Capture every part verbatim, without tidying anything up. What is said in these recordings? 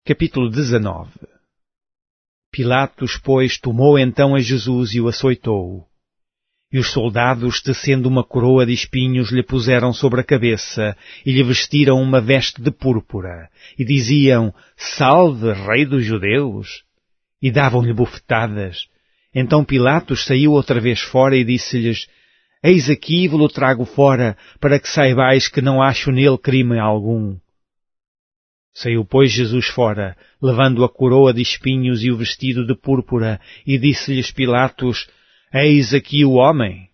Capítulo dezenove. Pilatos, pois, tomou então a Jesus e o açoitou. E os soldados, tecendo uma coroa de espinhos, lhe puseram sobre a cabeça e lhe vestiram uma veste de púrpura e diziam: Salve, Rei dos Judeus! E davam-lhe bofetadas. Então Pilatos saiu outra vez fora e disse-lhes: Eis aqui vos-lo trago fora, para que saibais que não acho nele crime algum. Saiu, pois, Jesus fora, levando a coroa de espinhos e o vestido de púrpura, e disse-lhes Pilatos: Eis aqui o homem.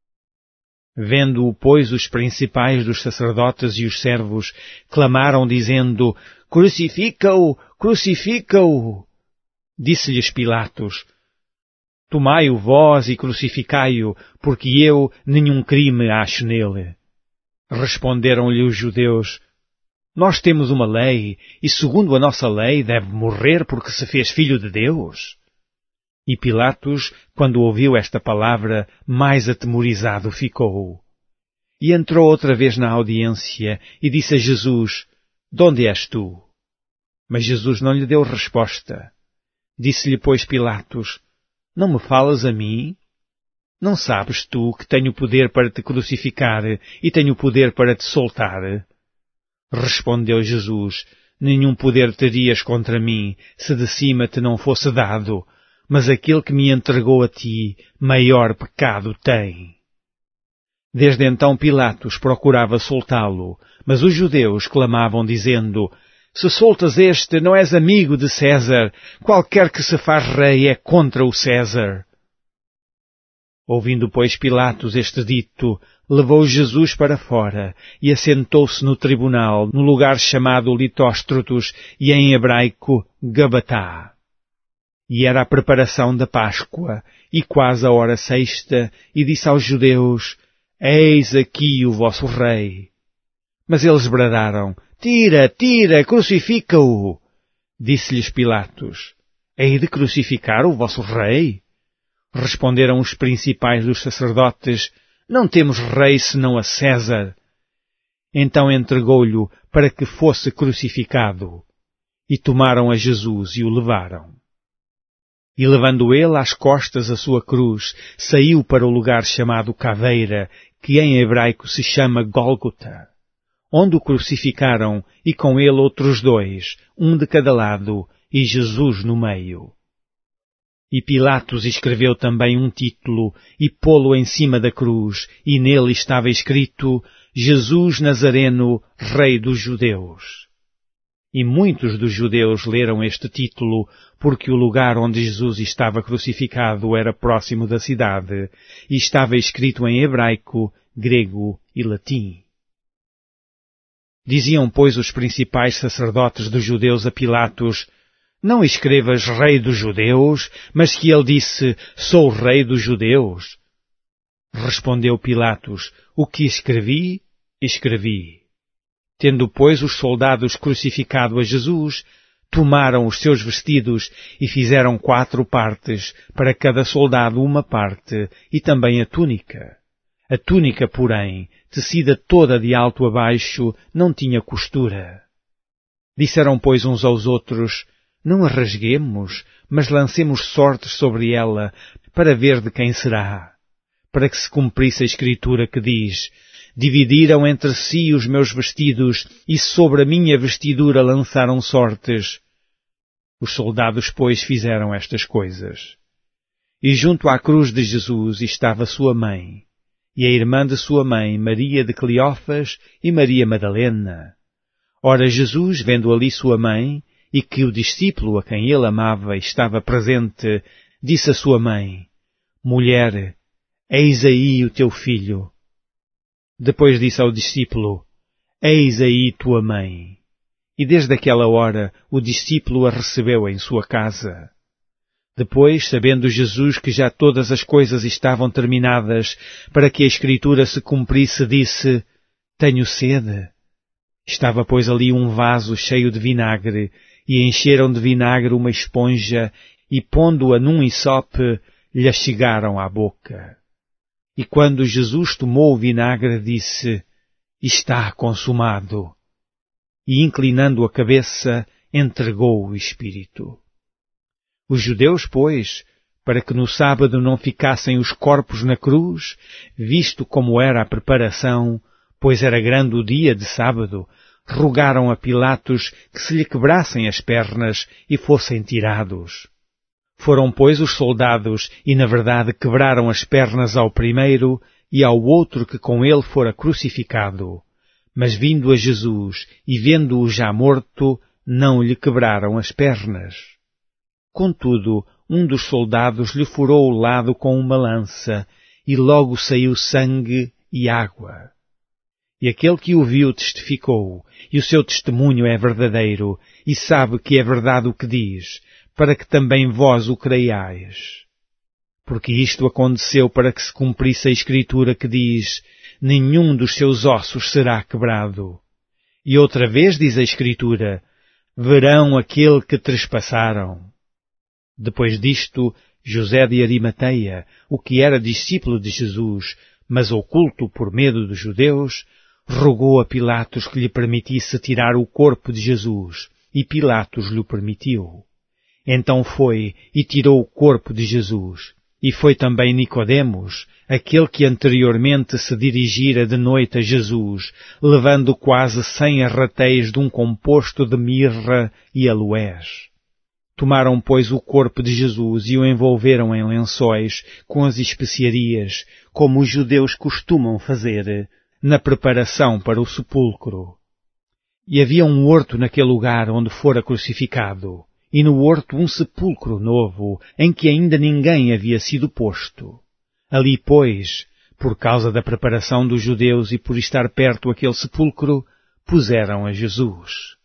Vendo-o, pois, os principais dos sacerdotes e os servos clamaram, dizendo: Crucifica-o! Crucifica-o! Disse-lhes Pilatos: Tomai-o vós e crucificai-o, porque eu nenhum crime acho nele. Responderam-lhe os judeus: Nós temos uma lei, e segundo a nossa lei deve morrer porque se fez filho de Deus. E Pilatos, quando ouviu esta palavra, mais atemorizado ficou. E entrou outra vez na audiência e disse a Jesus: De onde és tu? Mas Jesus não lhe deu resposta. Disse-lhe, pois, Pilatos: Não me falas a mim? Não sabes tu que tenho poder para te crucificar e tenho poder para te soltar? Respondeu Jesus: Nenhum poder terias contra mim, se de cima te não fosse dado, mas aquele que me entregou a ti, maior pecado tem. Desde então Pilatos procurava soltá-lo, mas os judeus clamavam dizendo: Se soltas este, não és amigo de César, qualquer que se faz rei é contra o César. Ouvindo, pois, Pilatos este dito, levou Jesus para fora e assentou-se no tribunal, no lugar chamado Litóstrotos e em hebraico Gabatá. E era a preparação da Páscoa, e quase a hora sexta, e disse aos judeus: Eis aqui o vosso rei. Mas eles bradaram: Tira, tira, crucifica-o! Disse-lhes Pilatos: Hei de crucificar o vosso rei? Responderam os principais dos sacerdotes: Não temos rei senão a César. Então entregou-lhe para que fosse crucificado. E tomaram a Jesus e o levaram. E levando ele às costas a sua cruz, saiu para o lugar chamado Caveira, que em hebraico se chama Gólgota, onde o crucificaram, e com ele outros dois, um de cada lado, e Jesus no meio. E Pilatos escreveu também um título, e pô-lo em cima da cruz, e nele estava escrito: Jesus Nazareno, Rei dos Judeus. E muitos dos judeus leram este título, porque o lugar onde Jesus estava crucificado era próximo da cidade, e estava escrito em hebraico, grego e latim. Diziam, pois, os principais sacerdotes dos judeus a Pilatos: Não escrevas Rei dos Judeus, mas que ele disse: Sou Rei dos Judeus. Respondeu Pilatos: O que escrevi, escrevi. Tendo, pois, os soldados crucificado a Jesus, tomaram os seus vestidos e fizeram quatro partes, para cada soldado uma parte, e também a túnica. A túnica, porém, tecida toda de alto a baixo, não tinha costura. Disseram, pois, uns aos outros: Não a rasguemos, mas lancemos sortes sobre ela, para ver de quem será. Para que se cumprisse a escritura que diz: Dividiram entre si os meus vestidos, e sobre a minha vestidura lançaram sortes. Os soldados, pois, fizeram estas coisas. E junto à cruz de Jesus estava sua mãe, e a irmã de sua mãe, Maria de Cleófas, e Maria Madalena. Ora, Jesus, vendo ali sua mãe, e que o discípulo a quem ele amava estava presente, disse à sua mãe: Mulher, eis aí o teu filho. Depois disse ao discípulo: Eis aí tua mãe. E desde aquela hora o discípulo a recebeu em sua casa. Depois, sabendo Jesus que já todas as coisas estavam terminadas, para que a Escritura se cumprisse, disse: Tenho sede. Estava, pois, ali um vaso cheio de vinagre, e encheram de vinagre uma esponja, e pondo-a num hisope, lhe chegaram à boca. E quando Jesus tomou o vinagre, disse: Está consumado. E inclinando a cabeça, entregou o Espírito. Os judeus, pois, para que no sábado não ficassem os corpos na cruz, visto como era a preparação, pois era grande o dia de sábado, rogaram a Pilatos que se lhe quebrassem as pernas e fossem tirados. Foram, pois, os soldados e, na verdade, quebraram as pernas ao primeiro e ao outro que com ele fora crucificado. Mas vindo a Jesus e vendo-o já morto, não lhe quebraram as pernas. Contudo, um dos soldados lhe furou o lado com uma lança, e logo saiu sangue e água. E aquele que o viu testificou, e o seu testemunho é verdadeiro, e sabe que é verdade o que diz, para que também vós o creiais. Porque isto aconteceu para que se cumprisse a Escritura que diz, nenhum dos seus ossos será quebrado. E outra vez diz a Escritura, verão aquele que trespassaram. Depois disto, José de Arimateia, o que era discípulo de Jesus, mas oculto por medo dos judeus, rogou a Pilatos que lhe permitisse tirar o corpo de Jesus, e Pilatos lhe permitiu. Então foi e tirou o corpo de Jesus, e foi também Nicodemos, aquele que anteriormente se dirigira de noite a Jesus, levando quase cem arratéis de um composto de mirra e aloés. Tomaram, pois, o corpo de Jesus e o envolveram em lençóis com as especiarias, como os judeus costumam fazer, na preparação para o sepulcro. E havia um horto naquele lugar onde fora crucificado, e no horto um sepulcro novo, em que ainda ninguém havia sido posto. Ali, pois, por causa da preparação dos judeus e por estar perto aquele sepulcro, puseram a Jesus.